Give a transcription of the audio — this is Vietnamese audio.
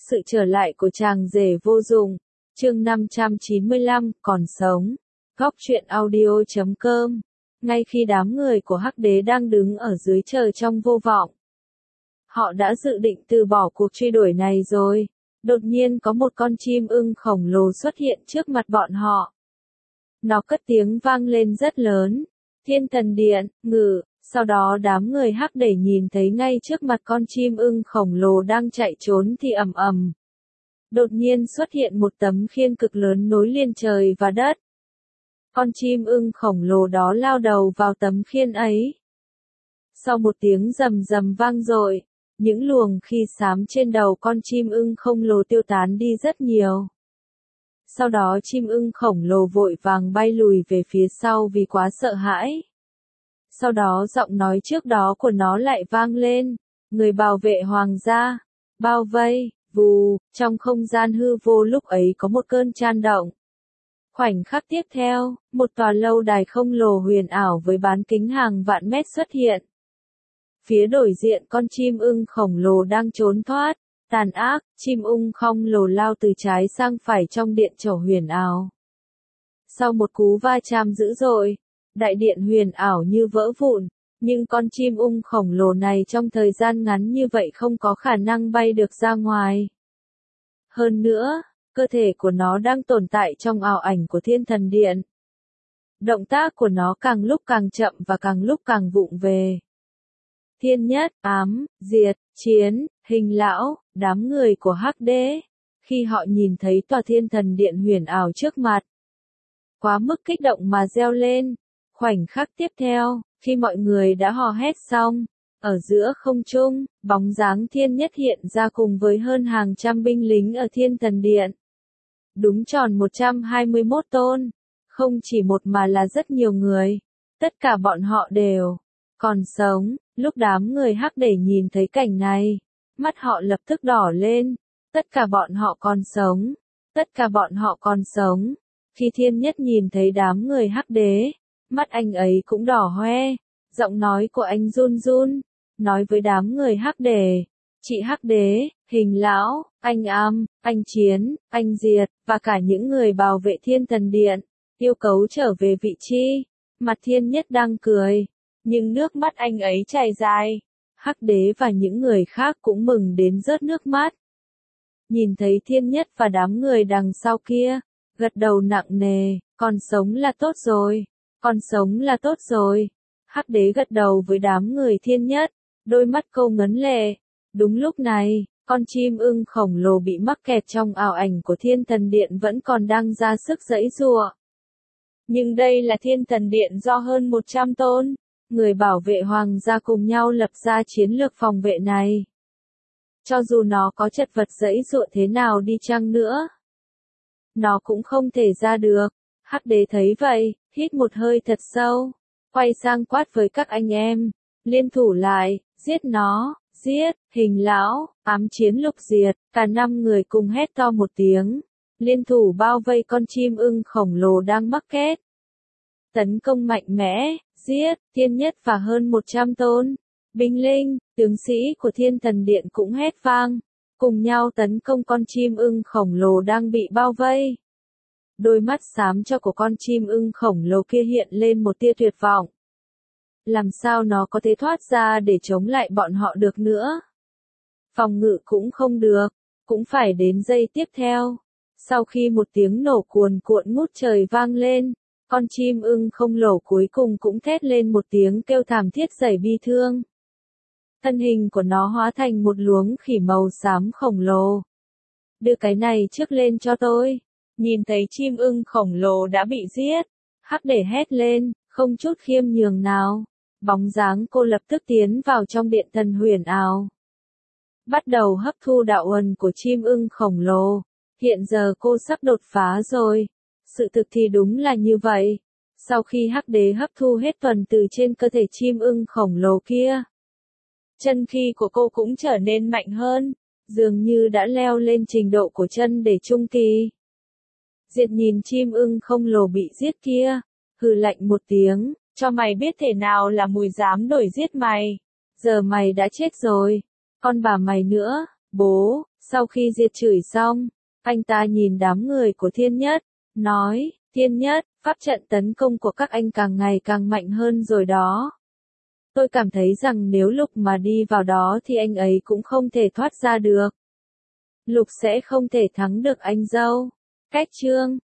Sự trở lại của chàng rể vô dụng. Chương 595, còn sống. Góc truyện audio.com. Ngay khi đám người của Hắc Đế đang đứng ở dưới trời trong vô vọng, họ đã dự định từ bỏ cuộc truy đuổi này rồi. Đột nhiên có một con chim ưng khổng lồ xuất hiện trước mặt bọn họ. Nó cất tiếng vang lên rất lớn. Thiên Thần Điện, ngự. Sau đó đám người Hắc Đế nhìn thấy ngay trước mặt con chim ưng khổng lồ đang chạy trốn thì ầm ầm. Đột nhiên xuất hiện một tấm khiên cực lớn nối liền trời và đất. Con chim ưng khổng lồ đó lao đầu vào tấm khiên ấy. Sau một tiếng rầm rầm vang dội, những luồng khí xám trên đầu con chim ưng khổng lồ tiêu tán đi rất nhiều. Sau đó chim ưng khổng lồ vội vàng bay lùi về phía sau vì quá sợ hãi. Sau đó giọng nói trước đó của nó lại vang lên, người bảo vệ hoàng gia, bao vây, vù, trong không gian hư vô lúc ấy có một cơn chan động. Khoảnh khắc tiếp theo, một tòa lâu đài khổng lồ huyền ảo với bán kính hàng vạn mét xuất hiện. Phía đối diện con chim ưng khổng lồ đang trốn thoát, tàn ác, chim ưng khổng lồ lao từ trái sang phải trong điện trổ huyền ảo. Sau một cú va chạm dữ dội, đại điện huyền ảo như vỡ vụn, nhưng con chim ưng khổng lồ này trong thời gian ngắn như vậy không có khả năng bay được ra ngoài. Hơn nữa, cơ thể của nó đang tồn tại trong ảo ảnh của Thiên Thần Điện. Động tác của nó càng lúc càng chậm và càng lúc càng vụng về. Thiên Nhất, Ám, Diệt, Chiến, Hình Lão, đám người của Hắc Đế, khi họ nhìn thấy tòa Thiên Thần Điện huyền ảo trước mặt, quá mức kích động mà reo lên. Khoảnh khắc tiếp theo, khi mọi người đã hò hét xong, ở giữa không trung, bóng dáng Thiên Nhất hiện ra cùng với hơn hàng trăm binh lính ở Thiên Thần Điện. Đúng tròn 121 tôn, không chỉ một mà là rất nhiều người, tất cả bọn họ đều còn sống. Lúc đám người Hắc Đế nhìn thấy cảnh này, mắt họ lập tức đỏ lên, tất cả bọn họ còn sống, tất cả bọn họ còn sống. Khi Thiên Nhất nhìn thấy đám người Hắc Đế, mắt anh ấy cũng đỏ hoe, giọng nói của anh run run, nói với đám người Hắc Đế, chị Hắc Đế, Hình Lão, anh Am, anh Chiến, anh Diệt, và cả những người bảo vệ Thiên Thần Điện, yêu cầu trở về vị trí. Mặt Thiên Nhất đang cười, nhưng nước mắt anh ấy chảy dài. Hắc Đế và những người khác cũng mừng đến rớt nước mắt. Nhìn thấy Thiên Nhất và đám người đằng sau kia, gật đầu nặng nề, còn sống là tốt rồi, còn sống là tốt rồi. Hắc Đế gật đầu với đám người Thiên Nhất, đôi mắt câu ngấn lệ. Đúng lúc này, con chim ưng khổng lồ bị mắc kẹt trong ảo ảnh của Thiên Thần Điện vẫn còn đang ra sức giãy giụa. Nhưng đây là Thiên Thần Điện do hơn 100 tôn, người bảo vệ hoàng gia cùng nhau lập ra chiến lược phòng vệ này. Cho dù nó có chật vật giãy giụa thế nào đi chăng nữa, nó cũng không thể ra được. Hắc Đế thấy vậy, hít một hơi thật sâu, quay sang quát với các anh em, liên thủ lại, giết nó, giết. Hình Lão, Ám, Chiến, Lục, Diệt, cả 5 người cùng hét to một tiếng, liên thủ bao vây con chim ưng khổng lồ đang mắc kẹt. Tấn công mạnh mẽ, giết. Thiên Nhất và hơn 100 tôn binh lính, tướng sĩ của Thiên Thần Điện cũng hét vang, cùng nhau tấn công con chim ưng khổng lồ đang bị bao vây. Đôi mắt xám cho của con chim ưng khổng lồ kia hiện lên một tia tuyệt vọng. Làm sao nó có thể thoát ra để chống lại bọn họ được nữa? Phòng ngự cũng không được, cũng phải đến giây tiếp theo. Sau khi một tiếng nổ cuồn cuộn ngút trời vang lên, con chim ưng khổng lồ cuối cùng cũng thét lên một tiếng kêu thảm thiết đầy bi thương. Thân hình của nó hóa thành một luống khỉ màu xám khổng lồ. Đưa cái này trước lên cho tôi. Nhìn thấy chim ưng khổng lồ đã bị giết, Hắc Đế hét lên, không chút khiêm nhường nào. Bóng dáng cô lập tức tiến vào trong điện thần huyền ảo, bắt đầu hấp thu đạo uẩn của chim ưng khổng lồ. Hiện giờ cô sắp đột phá rồi. Sự thực thì đúng là như vậy. Sau khi Hắc Đế hấp thu hết tuần từ trên cơ thể chim ưng khổng lồ kia, chân khí của cô cũng trở nên mạnh hơn, dường như đã leo lên trình độ của chân để trung kỳ. Diệt nhìn chim ưng khổng lồ bị giết kia, hừ lạnh một tiếng, cho mày biết thể nào là mùi dám nổi giết mày. Giờ mày đã chết rồi, con bà mày nữa, bố. Sau khi diệt chửi xong, anh ta nhìn đám người của Thiên Nhất, nói, Thiên Nhất, pháp trận tấn công của các anh càng ngày càng mạnh hơn rồi đó. Tôi cảm thấy rằng nếu Lục mà đi vào đó thì anh ấy cũng không thể thoát ra được. Lục sẽ không thể thắng được anh dâu. Cách chương